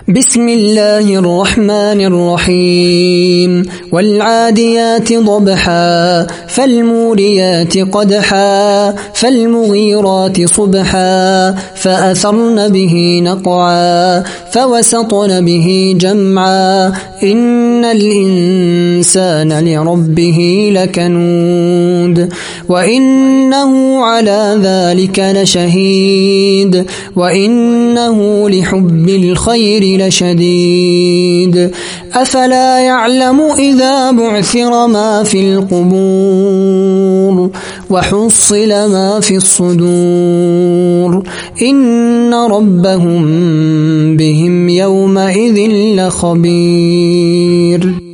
بسم الله الرحمن الرحيم والعاديات ضبحا فالموريات قدحا فالمغيرات صبحا فأثرن به نقعا فوسطن به جمعا إن الإنسان لربه لكنود وإنه على ذلك لشهيد وإنه لحب الخير لشديد أفلا يعلم إذا بعثر ما في القبور وحصل ما في الصدور إن ربهم بهم يومئذ لخبير.